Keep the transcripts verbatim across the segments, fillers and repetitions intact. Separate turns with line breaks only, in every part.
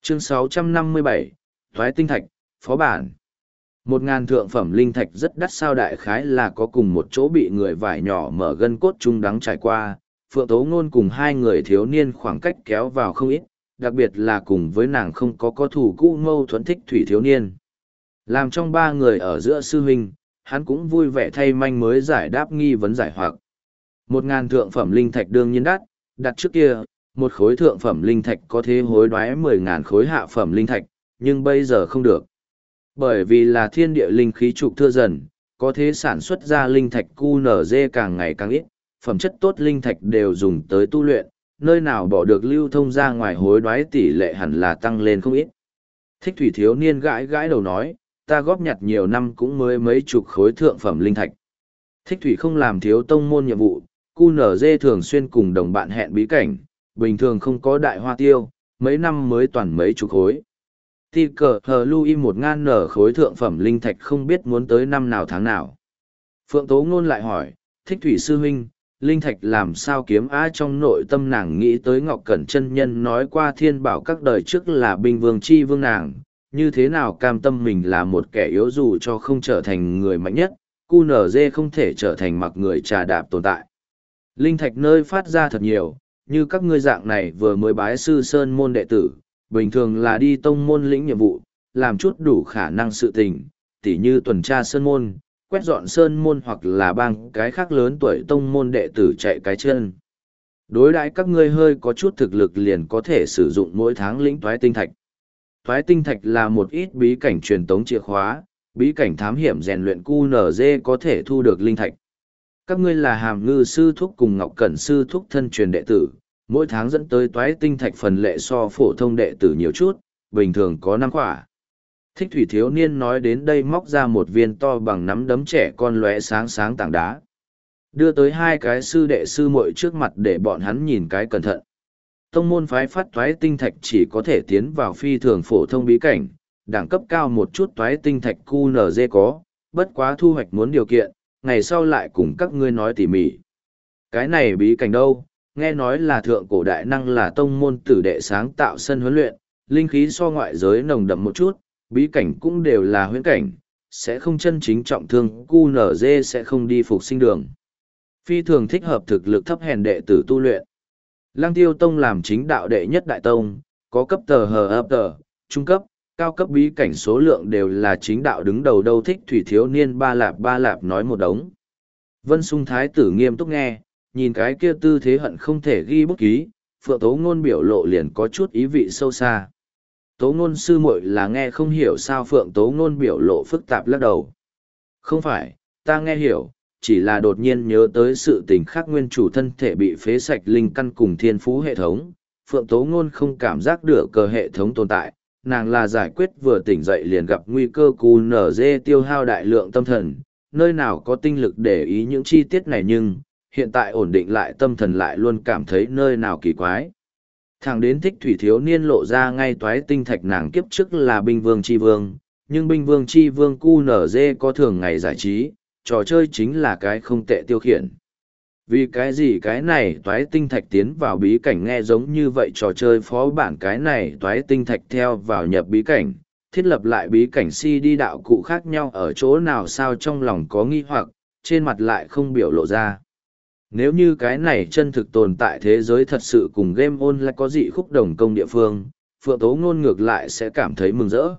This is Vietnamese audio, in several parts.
Chương sáu trăm năm mươi bảy, Thoái tinh thạch, phó bản. Một ngàn thượng phẩm linh thạch rất đắt, sao đại khái là có cùng một chỗ bị người vải nhỏ mở gân cốt chung đắng trải qua. Phượng Tố Ngôn cùng hai người thiếu niên khoảng cách kéo vào không ít, đặc biệt là cùng với nàng không có có thủ cũ mâu thuẫn thích thủy thiếu niên. Làm trong ba người ở giữa sư huynh, hắn cũng vui vẻ thay manh mới giải đáp nghi vấn giải hoặc. Một ngàn thượng phẩm linh thạch đương nhiên đắt, đặt trước kia, một khối thượng phẩm linh thạch có thể hối đoái mười ngàn khối hạ phẩm linh thạch, nhưng bây giờ không được. Bởi vì là thiên địa linh khí trục thưa dần, có thể sản xuất ra linh thạch quy en giê càng ngày càng ít, phẩm chất tốt linh thạch đều dùng tới tu luyện, nơi nào bỏ được lưu thông ra ngoài hối đoái tỷ lệ hẳn là tăng lên không ít. Thích thủy thiếu niên gãi gãi đầu nói, ta góp nhặt nhiều năm cũng mới mấy chục khối thượng phẩm linh thạch. Thích thủy không làm thiếu tông môn nhiệm vụ, quy en giê thường xuyên cùng đồng bạn hẹn bí cảnh, bình thường không có đại hoa tiêu, mấy năm mới toàn mấy chục khối. Ti cờ hờ lui một ngàn nở khối thượng phẩm linh thạch không biết muốn tới năm nào tháng nào. Phượng Tố Ngôn lại hỏi, thích thủy sư huynh, linh thạch làm sao kiếm á? Trong nội tâm nàng nghĩ tới Ngọc Cẩn chân nhân nói qua thiên bảo các đời trước là binh vương chi vương nàng, như thế nào cam tâm mình là một kẻ yếu dù cho không trở thành người mạnh nhất, quy en giê không thể trở thành mặc người trà đạp tồn tại. Linh thạch nơi phát ra thật nhiều, như các ngươi dạng này vừa mới bái sư sơn môn đệ tử, bình thường là đi tông môn lĩnh nhiệm vụ, làm chút đủ khả năng sự tình, tỉ như tuần tra sơn môn, quét dọn sơn môn hoặc là bang cái khác lớn tuổi tông môn đệ tử chạy cái chân. Đối đãi các ngươi hơi có chút thực lực liền có thể sử dụng mỗi tháng lĩnh toái tinh thạch. Toái tinh thạch là một ít bí cảnh truyền tống chìa khóa, bí cảnh thám hiểm rèn luyện quy en giê có thể thu được linh thạch. Các ngươi là Hàm Ngư sư thúc cùng Ngọc Cẩn sư thúc thân truyền đệ tử, mỗi tháng dẫn tới toái tinh thạch phần lệ so phổ thông đệ tử nhiều chút, bình thường có năm quả. Thích thủy thiếu niên nói đến đây móc ra một viên to bằng nắm đấm trẻ con lóe sáng sáng tảng đá. Đưa tới hai cái sư đệ sư muội trước mặt để bọn hắn nhìn cái cẩn thận. Tông môn phái phát toái tinh thạch chỉ có thể tiến vào phi thường phổ thông bí cảnh, đẳng cấp cao một chút toái tinh thạch quy en giê có, bất quá thu hoạch muốn điều kiện, ngày sau lại cùng các ngươi nói tỉ mỉ. Cái này bí cảnh đâu, nghe nói là thượng cổ đại năng là tông môn tử đệ sáng tạo sân huấn luyện, linh khí so ngoại giới nồng đậm một chút, bí cảnh cũng đều là huyễn cảnh, sẽ không chân chính trọng thương, quy en giê sẽ không đi phục sinh đường. Phi thường thích hợp thực lực thấp hèn đệ tử tu luyện. Lăng Tiêu Tông làm chính đạo đệ nhất đại tông, có cấp tờ hờ ấp tờ, trung cấp, cao cấp bí cảnh số lượng đều là chính đạo đứng đầu đâu. Thích thủy thiếu niên ba lạp ba lạp nói một đống. Vân Sung Thái tử nghiêm túc nghe, nhìn cái kia tư thế hận không thể ghi bút ký, Phượng Tố Ngôn biểu lộ liền có chút ý vị sâu xa. Tố Ngôn sư muội là nghe không hiểu sao Phượng Tố Ngôn biểu lộ phức tạp lắc đầu. Không phải, ta nghe hiểu, chỉ là đột nhiên nhớ tới sự tình khác, nguyên chủ thân thể bị phế sạch linh căn cùng thiên phú hệ thống. Phượng Tố Ngôn không cảm giác được cờ hệ thống tồn tại, nàng là giải quyết vừa tỉnh dậy liền gặp nguy cơ quy en giê tiêu hao đại lượng tâm thần, nơi nào có tinh lực để ý những chi tiết này, nhưng hiện tại ổn định lại tâm thần lại luôn cảm thấy nơi nào kỳ quái. Thằng đến thích thủy thiếu niên lộ ra ngay toái tinh thạch, nàng kiếp trước là binh vương chi vương, nhưng binh vương chi vương quy en giê có thường ngày giải trí, trò chơi chính là cái không tệ tiêu khiển. Vì cái gì cái này toái tinh thạch tiến vào bí cảnh nghe giống như vậy trò chơi phó bản, cái này toái tinh thạch theo vào nhập bí cảnh, thiết lập lại bí cảnh si đi đạo cụ khác nhau ở chỗ nào sao? Trong lòng có nghi hoặc, trên mặt lại không biểu lộ ra. Nếu như cái này chân thực tồn tại thế giới thật sự cùng game online có dị khúc đồng công địa phương, Phượng Tố Ngôn ngược lại sẽ cảm thấy mừng rỡ.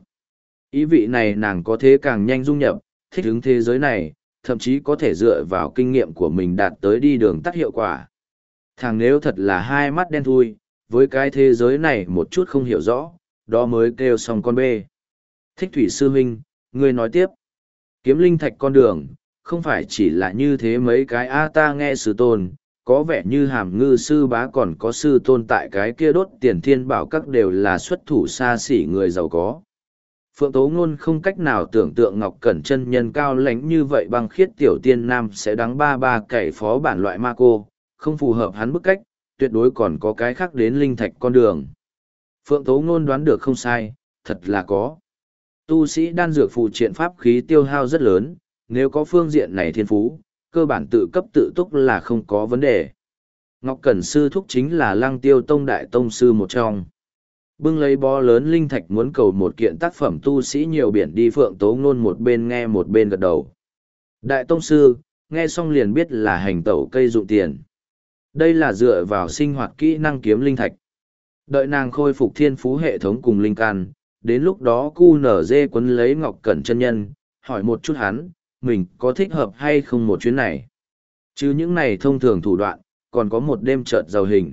Ý vị này nàng có thể càng nhanh dung nhập, thích ứng thế giới này, thậm chí có thể dựa vào kinh nghiệm của mình đạt tới đi đường tắt hiệu quả. Thằng nếu thật là hai mắt đen thui, với cái thế giới này một chút không hiểu rõ, đó mới kêu xong con bê. Thích thủy sư huynh, ngươi nói tiếp. Kiếm linh thạch con đường, không phải chỉ là như thế mấy cái a ta nghe sư tôn, có vẻ như Hàm Ngư sư bá còn có sư tôn tại cái kia đốt tiền thiên bảo các đều là xuất thủ xa xỉ người giàu có. Phượng Tố Ngôn không cách nào tưởng tượng Ngọc Cẩn chân nhân cao lãnh như vậy băng khiết tiểu tiên nam sẽ đắng ba ba cày phó bản loại ma cô, không phù hợp hắn bức cách, tuyệt đối còn có cái khác đến linh thạch con đường. Phượng Tố Ngôn đoán được không sai, thật là có. Tu sĩ đan dược phụ triện pháp khí tiêu hao rất lớn, nếu có phương diện này thiên phú, cơ bản tự cấp tự túc là không có vấn đề. Ngọc Cẩn sư thúc chính là Lăng Tiêu Tông đại tông sư một trong. Bưng lấy bó lớn linh thạch muốn cầu một kiện tác phẩm tu sĩ nhiều biển đi Phượng Tố Ngôn một bên nghe một bên gật đầu. Đại tông sư, nghe xong liền biết là hành tẩu cây dụng tiền. Đây là dựa vào sinh hoạt kỹ năng kiếm linh thạch. Đợi nàng khôi phục thiên phú hệ thống cùng linh can, đến lúc đó cu nở dê quấn lấy Ngọc Cẩn chân nhân, hỏi một chút hắn, mình có thích hợp hay không một chuyến này. Chứ những này thông thường thủ đoạn, còn có một đêm chợt giàu hình.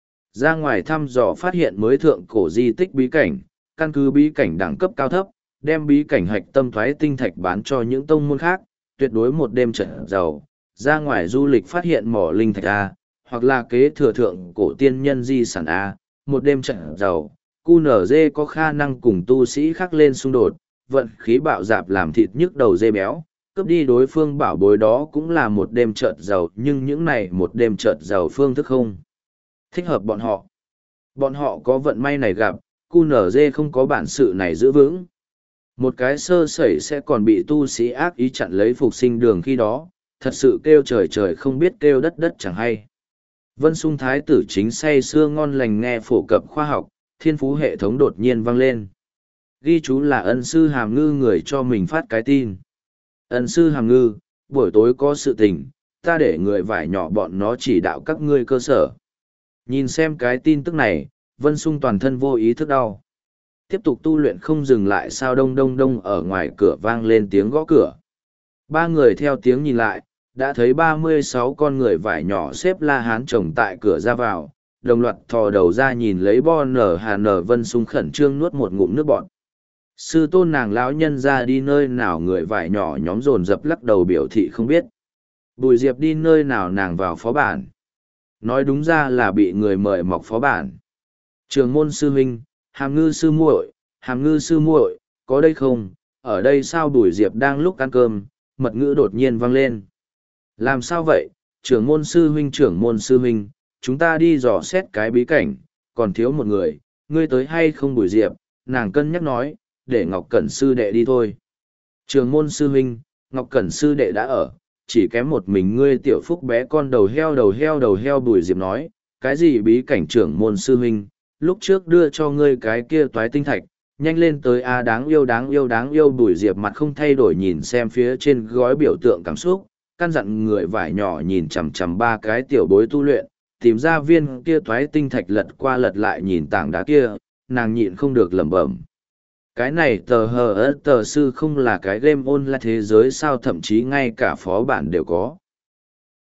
Ra ngoài thăm dò phát hiện mới thượng cổ di tích bí cảnh, căn cứ bí cảnh đẳng cấp cao thấp, đem bí cảnh hạch tâm thoái tinh thạch bán cho những tông môn khác, tuyệt đối một đêm chợt giàu. Ra ngoài du lịch phát hiện mỏ linh thạch A, hoặc là kế thừa thượng cổ tiên nhân di sản A, một đêm chợt giàu. cu nở dê có khả năng cùng tu sĩ khác lên xung đột, vận khí bạo dạp làm thịt nhức đầu dê béo, cướp đi đối phương bảo bối đó cũng là một đêm chợt giàu, nhưng những này một đêm chợt giàu phương thức không thích hợp bọn họ. Bọn họ có vận may này gặp, cu nở dê không có bản sự này giữ vững. Một cái sơ sẩy sẽ còn bị tu sĩ ác ý chặn lấy phục sinh đường khi đó, thật sự kêu trời trời không biết kêu đất đất chẳng hay. Vân Sung Thái tử chính say sưa ngon lành nghe phổ cập khoa học, thiên phú hệ thống đột nhiên vang lên. Ghi chú là ân sư hàm ngư người cho mình phát cái tin. Ân sư hàm ngư, buổi tối có sự tình, ta để người vải nhỏ bọn nó chỉ đạo các ngươi cơ sở. Nhìn xem cái tin tức này, Vân Sung toàn thân vô ý thức đau. Tiếp tục tu luyện không dừng lại sao đông đông đông ở ngoài cửa vang lên tiếng gõ cửa. Ba người theo tiếng nhìn lại, đã thấy ba mươi sáu con người vải nhỏ xếp la hán chồng tại cửa ra vào, đồng loạt thò đầu ra nhìn lấy bo nở hà nở. Vân Sung khẩn trương nuốt một ngụm nước bọt. Sư tôn nàng lão nhân ra đi nơi nào, người vải nhỏ nhóm dồn dập lắc đầu biểu thị không biết. Bùi Diệp đi nơi nào, nàng vào phó bản. Nói đúng ra là bị người mời mọc phó bản. Trường môn sư huynh, hàm ngư sư muội, hàm ngư sư muội, có đây không? Ở đây sao? Bùi Diệp đang lúc ăn cơm, mật ngữ đột nhiên vang lên. Làm sao vậy? Trưởng môn sư huynh, trưởng môn sư huynh, chúng ta đi dò xét cái bí cảnh, còn thiếu một người, ngươi tới hay không? Bùi Diệp, nàng cân nhắc nói, để Ngọc Cẩn sư đệ đi thôi. Trường môn sư huynh, Ngọc Cẩn sư đệ đã ở, chỉ kém một mình ngươi tiểu phúc bé con đầu heo đầu heo đầu heo. Bùi Diệp nói, cái gì bí cảnh? Trưởng môn sư huynh, lúc trước đưa cho ngươi cái kia toái tinh thạch, nhanh lên tới a, đáng yêu đáng yêu đáng yêu. Bùi Diệp mặt không thay đổi nhìn xem phía trên gói biểu tượng cảm xúc, căn dặn người vải nhỏ nhìn chằm chằm ba cái tiểu bối tu luyện, tìm ra viên kia toái tinh thạch, lật qua lật lại nhìn tảng đá kia, nàng nhịn không được lẩm bẩm. Cái này tờ hờ ớt tờ sư không là cái game online thế giới sao, thậm chí ngay cả phó bản đều có.